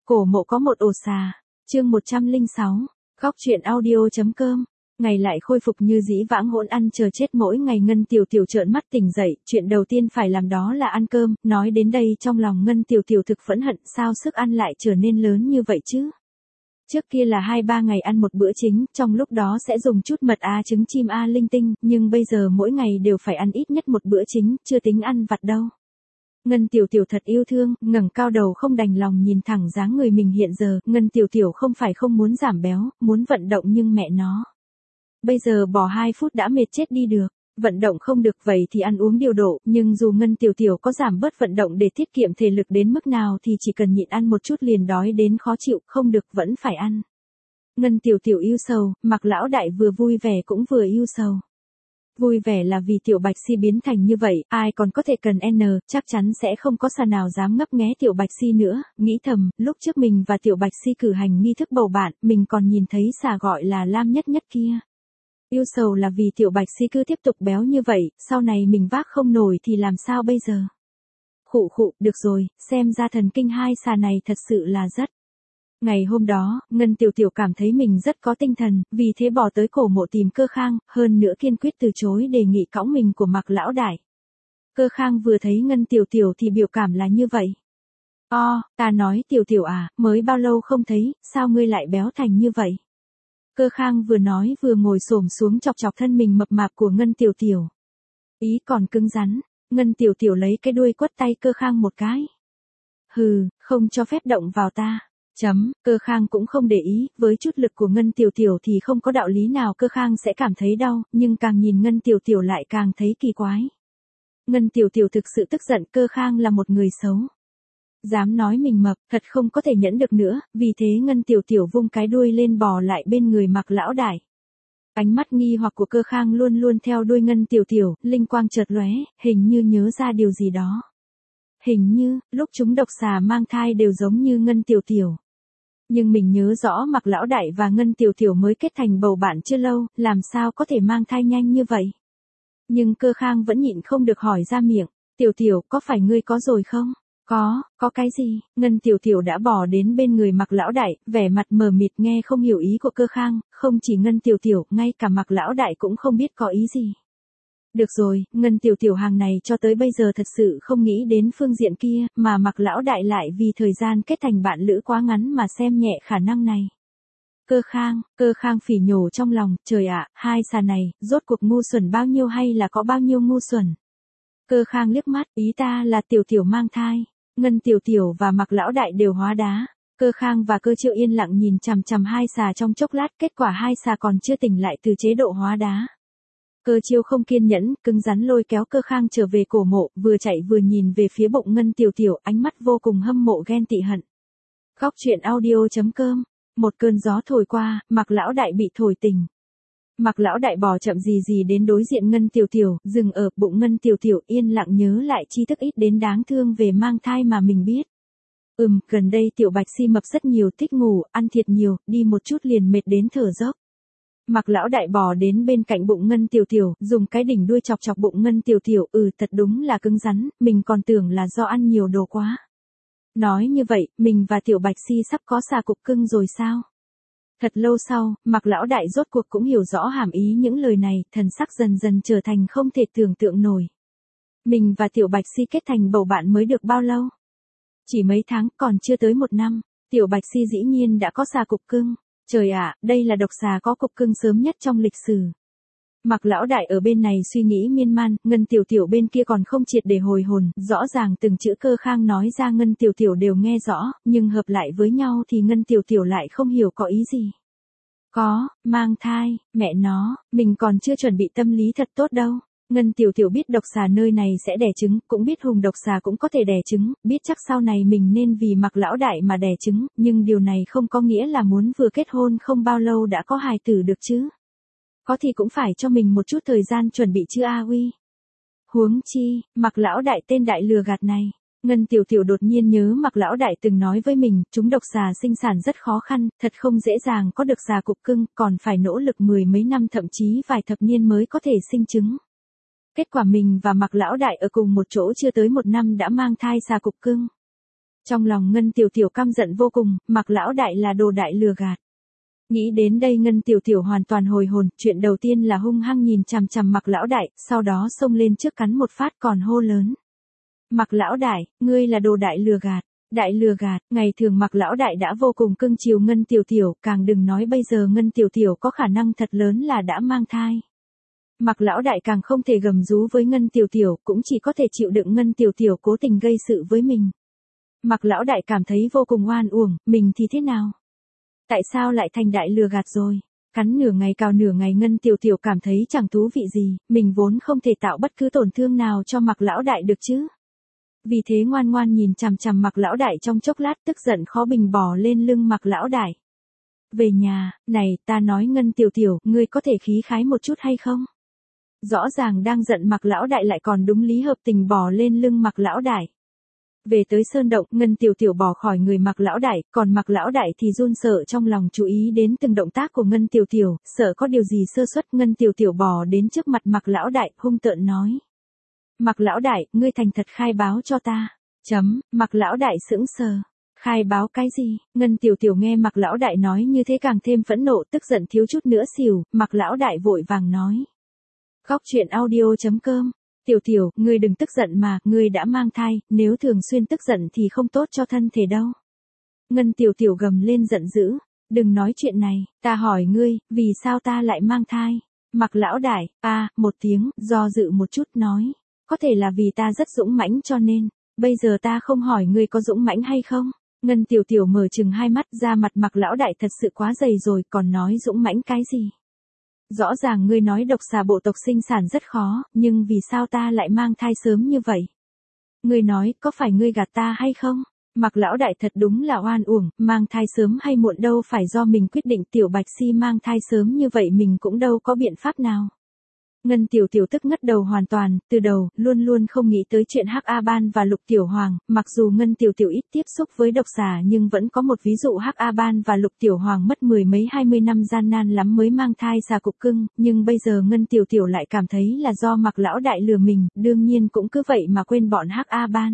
Cổ mộ có một ổ xà. Chương 106. Góc truyện audio.com. Ngày lại khôi phục như dĩ vãng, hỗn ăn chờ chết. Mỗi ngày Ngân Tiểu Tiểu trợn mắt tỉnh dậy, chuyện đầu tiên phải làm đó là ăn cơm. Nói đến đây trong lòng Ngân Tiểu Tiểu thực phẫn hận, sao sức ăn lại trở nên lớn như vậy chứ? Trước kia là 2-3 ngày ăn một bữa chính, trong lúc đó sẽ dùng chút mật trứng chim linh tinh, nhưng bây giờ mỗi ngày đều phải ăn ít nhất một bữa chính, chưa tính ăn vặt đâu. Ngân Tiểu Tiểu thật yêu thương, ngẩng cao đầu không đành lòng nhìn thẳng dáng người mình hiện giờ. Ngân Tiểu Tiểu không phải không muốn giảm béo, muốn vận động, nhưng mẹ nó, bây giờ bỏ 2 phút đã mệt chết đi được. Vận động không được vậy thì ăn uống điều độ, nhưng dù Ngân Tiểu Tiểu có giảm bớt vận động để tiết kiệm thể lực đến mức nào thì chỉ cần nhịn ăn một chút liền đói đến khó chịu, không được vẫn phải ăn. Ngân Tiểu Tiểu yêu sầu, Mạc lão đại vừa vui vẻ cũng vừa yêu sầu. Vui vẻ là vì Tiểu Bạch Si biến thành như vậy, ai còn có thể cần chắc chắn sẽ không có xà nào dám ngấp nghé Tiểu Bạch Si nữa, nghĩ thầm, lúc trước mình và Tiểu Bạch Si cử hành nghi thức bầu bạn, mình còn nhìn thấy xà gọi là Lam Nhất Nhất kia. Yêu sầu là vì Tiểu Bạch Si cứ tiếp tục béo như vậy, sau này mình vác không nổi thì làm sao bây giờ? Khụ khụ, được rồi, xem ra thần kinh 2 xà này thật sự là rất. Ngày hôm đó, Ngân Tiểu Tiểu cảm thấy mình rất có tinh thần, vì thế bỏ tới cổ mộ tìm Cơ Khang, hơn nữa kiên quyết từ chối đề nghị cõng mình của Mạc lão đại. Cơ Khang vừa thấy Ngân Tiểu Tiểu thì biểu cảm là như vậy. Ta nói Tiểu Tiểu à, mới bao lâu không thấy, sao ngươi lại béo thành như vậy? Cơ Khang vừa nói vừa ngồi xổm xuống chọc chọc thân mình mập mạp của Ngân Tiểu Tiểu. Ý còn cứng rắn, Ngân Tiểu Tiểu lấy cái đuôi quất tay Cơ Khang một cái. Hừ, không cho phép động vào ta. Cơ Khang cũng không để ý, với chút lực của Ngân Tiểu Tiểu thì không có đạo lý nào Cơ Khang sẽ cảm thấy đau, nhưng càng nhìn Ngân Tiểu Tiểu lại càng thấy kỳ quái. Ngân Tiểu Tiểu thực sự tức giận, Cơ Khang là một người xấu. Dám nói mình mập, thật không có thể nhẫn được nữa, vì thế Ngân Tiểu Tiểu vung cái đuôi lên bò lại bên người Mạc lão đại. Ánh mắt nghi hoặc của Cơ Khang luôn luôn theo đuôi Ngân Tiểu Tiểu, linh quang chợt lóe, hình như nhớ ra điều gì đó. Hình như, lúc chúng độc xà mang thai đều giống như Ngân Tiểu Tiểu. Nhưng mình nhớ rõ Mạc lão đại và Ngân Tiểu Tiểu mới kết thành bầu bạn chưa lâu, làm sao có thể mang thai nhanh như vậy? Nhưng Cơ Khang vẫn nhịn không được hỏi ra miệng, Tiểu Tiểu, có phải ngươi có rồi không? Có cái gì? Ngân Tiểu Tiểu đã bỏ đến bên người Mạc lão đại, vẻ mặt mờ mịt nghe không hiểu ý của Cơ Khang, không chỉ Ngân Tiểu Tiểu, ngay cả Mạc lão đại cũng không biết có ý gì. Được rồi, Ngân Tiểu Tiểu hàng này cho tới bây giờ thật sự không nghĩ đến phương diện kia, mà Mạc lão đại lại vì thời gian kết thành bạn lữ quá ngắn mà xem nhẹ khả năng này. Cơ Khang phỉ nhổ trong lòng, trời ạ, 2 xà này, rốt cuộc ngu xuẩn bao nhiêu hay là có bao nhiêu ngu xuẩn? Cơ Khang liếc mắt, ý ta là Tiểu Tiểu mang thai. Ngân Tiểu Tiểu và Mạc lão đại đều hóa đá. Cơ Khang và Cơ Chiêu yên lặng nhìn chằm chằm 2 xà trong chốc lát, kết quả 2 xà còn chưa tỉnh lại từ chế độ hóa đá. Cơ Chiêu không kiên nhẫn, cứng rắn lôi kéo Cơ Khang trở về cổ mộ, vừa chạy vừa nhìn về phía bụng Ngân Tiểu Tiểu, ánh mắt vô cùng hâm mộ ghen tị hận. Góc truyện audio.com. Một cơn gió thổi qua, Mạc lão đại bị thổi tỉnh. Mạc lão đại bò chậm gì đến đối diện Ngân Tiểu Tiểu, dừng ở bụng Ngân Tiểu Tiểu, yên lặng nhớ lại chi thức ít đến đáng thương về mang thai mà mình biết. Gần đây Tiểu Bạch Si mập rất nhiều, thích ngủ, ăn thiệt nhiều, đi một chút liền mệt đến thở dốc. Mạc lão đại bò đến bên cạnh bụng Ngân Tiểu Tiểu, dùng cái đỉnh đuôi chọc chọc bụng Ngân Tiểu Tiểu, thật đúng là cứng rắn, mình còn tưởng là do ăn nhiều đồ quá. Nói như vậy, mình và Tiểu Bạch Si sắp có xà cục cưng rồi sao? Thật lâu sau, Mạc lão đại rốt cuộc cũng hiểu rõ hàm ý những lời này, thần sắc dần dần trở thành không thể tưởng tượng nổi. Mình và Tiểu Bạch Si kết thành bầu bạn mới được bao lâu? Chỉ mấy tháng, còn chưa tới 1 năm, Tiểu Bạch Si dĩ nhiên đã có xà cục cưng. Trời ạ, đây là độc xà có cục cưng sớm nhất trong lịch sử. Mạc lão đại ở bên này suy nghĩ miên man, Ngân Tiểu Tiểu bên kia còn không triệt để hồi hồn, rõ ràng từng chữ Cơ Khang nói ra Ngân Tiểu Tiểu đều nghe rõ, nhưng hợp lại với nhau thì Ngân Tiểu Tiểu lại không hiểu có ý gì. Mang thai, mẹ nó, mình còn chưa chuẩn bị tâm lý thật tốt đâu. Ngân Tiểu Tiểu biết độc xà nơi này sẽ đẻ trứng, cũng biết hùng độc xà cũng có thể đẻ trứng, biết chắc sau này mình nên vì Mạc lão đại mà đẻ trứng, nhưng điều này không có nghĩa là muốn vừa kết hôn không bao lâu đã có hài tử được chứ. Có thì cũng phải cho mình một chút thời gian chuẩn bị chứ uy. Huống chi, Mạc lão đại tên đại lừa gạt này. Ngân Tiểu Tiểu đột nhiên nhớ Mạc lão đại từng nói với mình, chúng độc xà sinh sản rất khó khăn, thật không dễ dàng có được xà cục cưng, còn phải nỗ lực 10 mấy năm thậm chí vài thập niên mới có thể sinh trứng. Kết quả mình và Mạc lão đại ở cùng một chỗ chưa tới 1 năm đã mang thai xà cục cưng. Trong lòng Ngân Tiểu Tiểu căm giận vô cùng, Mạc lão đại là đồ đại lừa gạt. Nghĩ đến đây Ngân Tiểu Tiểu hoàn toàn hồi hồn, chuyện đầu tiên là hung hăng nhìn chằm chằm Mạc lão đại, sau đó xông lên trước cắn một phát còn hô lớn. Mạc lão đại, ngươi là đồ đại lừa gạt. Đại lừa gạt, ngày thường Mạc lão đại đã vô cùng cưng chiều Ngân Tiểu Tiểu, càng đừng nói bây giờ Ngân Tiểu Tiểu có khả năng thật lớn là đã mang thai. Mạc lão đại càng không thể gầm rú với Ngân Tiểu Tiểu, cũng chỉ có thể chịu đựng Ngân Tiểu Tiểu cố tình gây sự với mình. Mạc lão đại cảm thấy vô cùng oan uổng, mình thì thế nào? Tại sao lại thành đại lừa gạt rồi? Cắn nửa ngày cào nửa ngày Ngân Tiểu Tiểu cảm thấy chẳng thú vị gì, mình vốn không thể tạo bất cứ tổn thương nào cho Mạc lão đại được chứ. Vì thế ngoan ngoan nhìn chằm chằm Mạc lão đại trong chốc lát, tức giận khó bình bò lên lưng Mạc lão đại. Về nhà, này, ta nói Ngân Tiểu Tiểu, ngươi có thể khí khái một chút hay không? Rõ ràng đang giận Mạc lão đại lại còn đúng lý hợp tình bò lên lưng Mạc lão đại. Về tới sơn động, Ngân Tiểu Tiểu bỏ khỏi người Mạc lão đại, còn Mạc lão đại thì run sợ trong lòng chú ý đến từng động tác của Ngân Tiểu Tiểu, sợ có điều gì sơ suất. Ngân Tiểu Tiểu bò đến trước mặt Mạc lão đại, hung tợn nói: Mạc lão đại, ngươi thành thật khai báo cho ta. Mạc lão đại sững sờ. Khai báo cái gì? Ngân Tiểu Tiểu nghe Mạc lão đại nói như thế càng thêm phẫn nộ, tức giận thiếu chút nữa xỉu. Mạc lão đại vội vàng nói: Góc truyện audio.com. Tiểu Tiểu, ngươi đừng tức giận mà, ngươi đã mang thai, nếu thường xuyên tức giận thì không tốt cho thân thể đâu. Ngân Tiểu Tiểu gầm lên giận dữ, đừng nói chuyện này, ta hỏi ngươi, vì sao ta lại mang thai? Mạc lão đại, một tiếng, do dự một chút nói, có thể là vì ta rất dũng mãnh cho nên, bây giờ ta không hỏi ngươi có dũng mãnh hay không? Ngân Tiểu Tiểu mở trừng hai mắt, ra mặt Mạc lão đại thật sự quá dày rồi, còn nói dũng mãnh cái gì? Rõ ràng ngươi nói độc xà bộ tộc sinh sản rất khó, nhưng vì sao ta lại mang thai sớm như vậy? Ngươi nói, có phải ngươi gạt ta hay không? Mạc lão đại thật đúng là oan uổng, mang thai sớm hay muộn đâu phải do mình quyết định, Tiểu Bạch Si mang thai sớm như vậy mình cũng đâu có biện pháp nào. Ngân Tiểu Tiểu tức ngất đầu hoàn toàn, từ đầu, luôn luôn không nghĩ tới chuyện Hắc A Ban và Lục Tiểu Hoàng, mặc dù Ngân Tiểu Tiểu ít tiếp xúc với độc xà nhưng vẫn có một ví dụ Hắc A Ban và Lục Tiểu Hoàng mất 10 mấy 20 năm gian nan lắm mới mang thai xà cục cưng, nhưng bây giờ Ngân Tiểu Tiểu lại cảm thấy là do Mạc lão đại lừa mình, đương nhiên cũng cứ vậy mà quên bọn Hắc A Ban.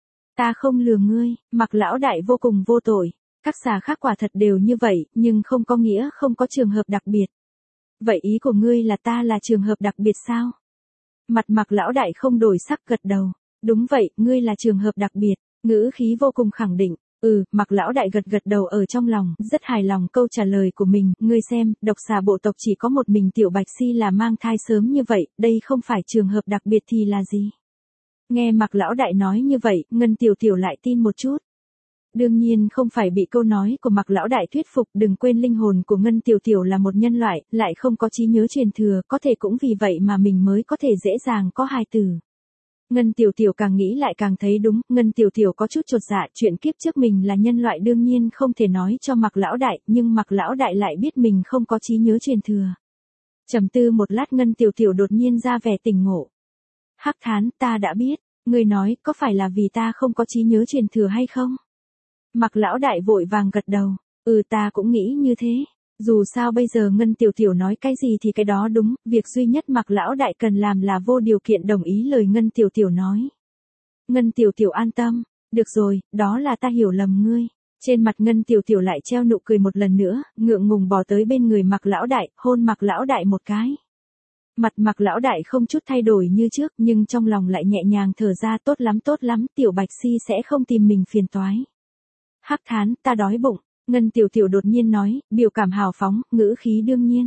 Ta không lừa ngươi, Mạc lão đại vô cùng vô tội, các xà khác quả thật đều như vậy, nhưng không có nghĩa không có trường hợp đặc biệt. Vậy ý của ngươi là ta là trường hợp đặc biệt sao? Mặt Mạc lão đại không đổi sắc gật đầu. Đúng vậy, ngươi là trường hợp đặc biệt, ngữ khí vô cùng khẳng định. Mạc lão đại gật gật đầu ở trong lòng, rất hài lòng câu trả lời của mình. Ngươi xem, độc xà bộ tộc chỉ có một mình Tiểu Bạch Si là mang thai sớm như vậy, đây không phải trường hợp đặc biệt thì là gì? Nghe Mạc lão đại nói như vậy, Ngân Tiểu Tiểu lại tin một chút. Đương nhiên không phải bị câu nói của Mạc lão đại thuyết phục, đừng quên linh hồn của Ngân Tiểu Tiểu là một nhân loại, lại không có trí nhớ truyền thừa, có thể cũng vì vậy mà mình mới có thể dễ dàng có hài tử. Ngân Tiểu Tiểu càng nghĩ lại càng thấy đúng, Ngân Tiểu Tiểu có chút chột dạ, chuyện kiếp trước mình là nhân loại đương nhiên không thể nói cho Mạc lão đại, nhưng Mạc lão đại lại biết mình không có trí nhớ truyền thừa. Trầm tư một lát Ngân Tiểu Tiểu đột nhiên ra vẻ tỉnh ngộ. Hắc Thán, ta đã biết, ngươi nói, có phải là vì ta không có trí nhớ truyền thừa hay không? Mạc lão đại vội vàng gật đầu, ta cũng nghĩ như thế, dù sao bây giờ Ngân Tiểu Tiểu nói cái gì thì cái đó đúng, việc duy nhất Mạc lão đại cần làm là vô điều kiện đồng ý lời Ngân Tiểu Tiểu nói. Ngân Tiểu Tiểu an tâm, được rồi, đó là ta hiểu lầm ngươi. Trên mặt Ngân Tiểu Tiểu lại treo nụ cười một lần nữa, ngượng ngùng bò tới bên người Mạc lão đại, hôn Mạc lão đại một cái. Mặt Mạc lão đại không chút thay đổi như trước, nhưng trong lòng lại nhẹ nhàng thở ra, tốt lắm, Tiểu Bạch Si sẽ không tìm mình phiền toái. Hắc Thán, ta đói bụng, Ngân Tiểu Tiểu đột nhiên nói, biểu cảm hào phóng, ngữ khí đương nhiên.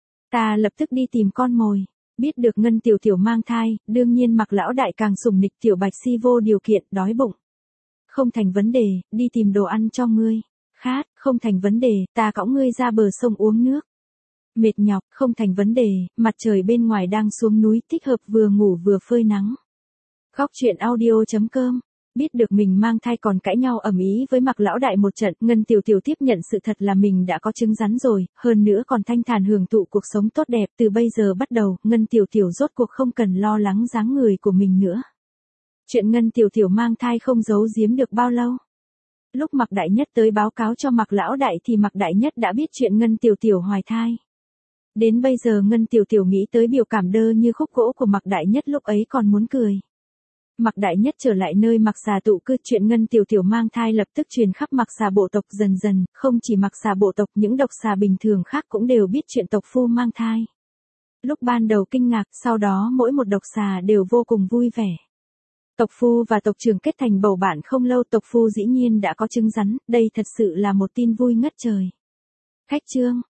Ta lập tức đi tìm con mồi, biết được Ngân Tiểu Tiểu mang thai, đương nhiên Mạc lão đại càng sủng nịch Tiểu Bạch Si vô điều kiện, đói bụng. Không thành vấn đề, đi tìm đồ ăn cho ngươi. Khát, không thành vấn đề, ta cõng ngươi ra bờ sông uống nước. Mệt nhọc, không thành vấn đề, mặt trời bên ngoài đang xuống núi, thích hợp vừa ngủ vừa phơi nắng. Góc truyện audio.com. Biết được mình mang thai còn cãi nhau ầm ĩ với Mạc lão đại một trận, Ngân Tiểu Tiểu tiếp nhận sự thật là mình đã có trứng rắn rồi, hơn nữa còn thanh thản hưởng thụ cuộc sống tốt đẹp, từ bây giờ bắt đầu, Ngân Tiểu Tiểu rốt cuộc không cần lo lắng dáng người của mình nữa. Chuyện Ngân Tiểu Tiểu mang thai không giấu giếm được bao lâu. Lúc Mạc Đại Nhất tới báo cáo cho Mạc lão đại thì Mạc Đại Nhất đã biết chuyện Ngân Tiểu Tiểu hoài thai. Đến bây giờ Ngân Tiểu Tiểu nghĩ tới biểu cảm đơ như khúc gỗ của Mạc Đại Nhất lúc ấy còn muốn cười. Mạc Đại Nhất trở lại nơi Mạc Xà tụ cư, chuyện Ngân Tiểu Tiểu mang thai lập tức truyền khắp Mạc Xà bộ tộc, dần dần, không chỉ Mạc Xà bộ tộc, những độc xà bình thường khác cũng đều biết chuyện tộc phu mang thai. Lúc ban đầu kinh ngạc, sau đó mỗi một độc xà đều vô cùng vui vẻ. Tộc phu và tộc trưởng kết thành bầu bạn không lâu, tộc phu dĩ nhiên đã có trứng rắn, đây thật sự là một tin vui ngất trời. Khách trương,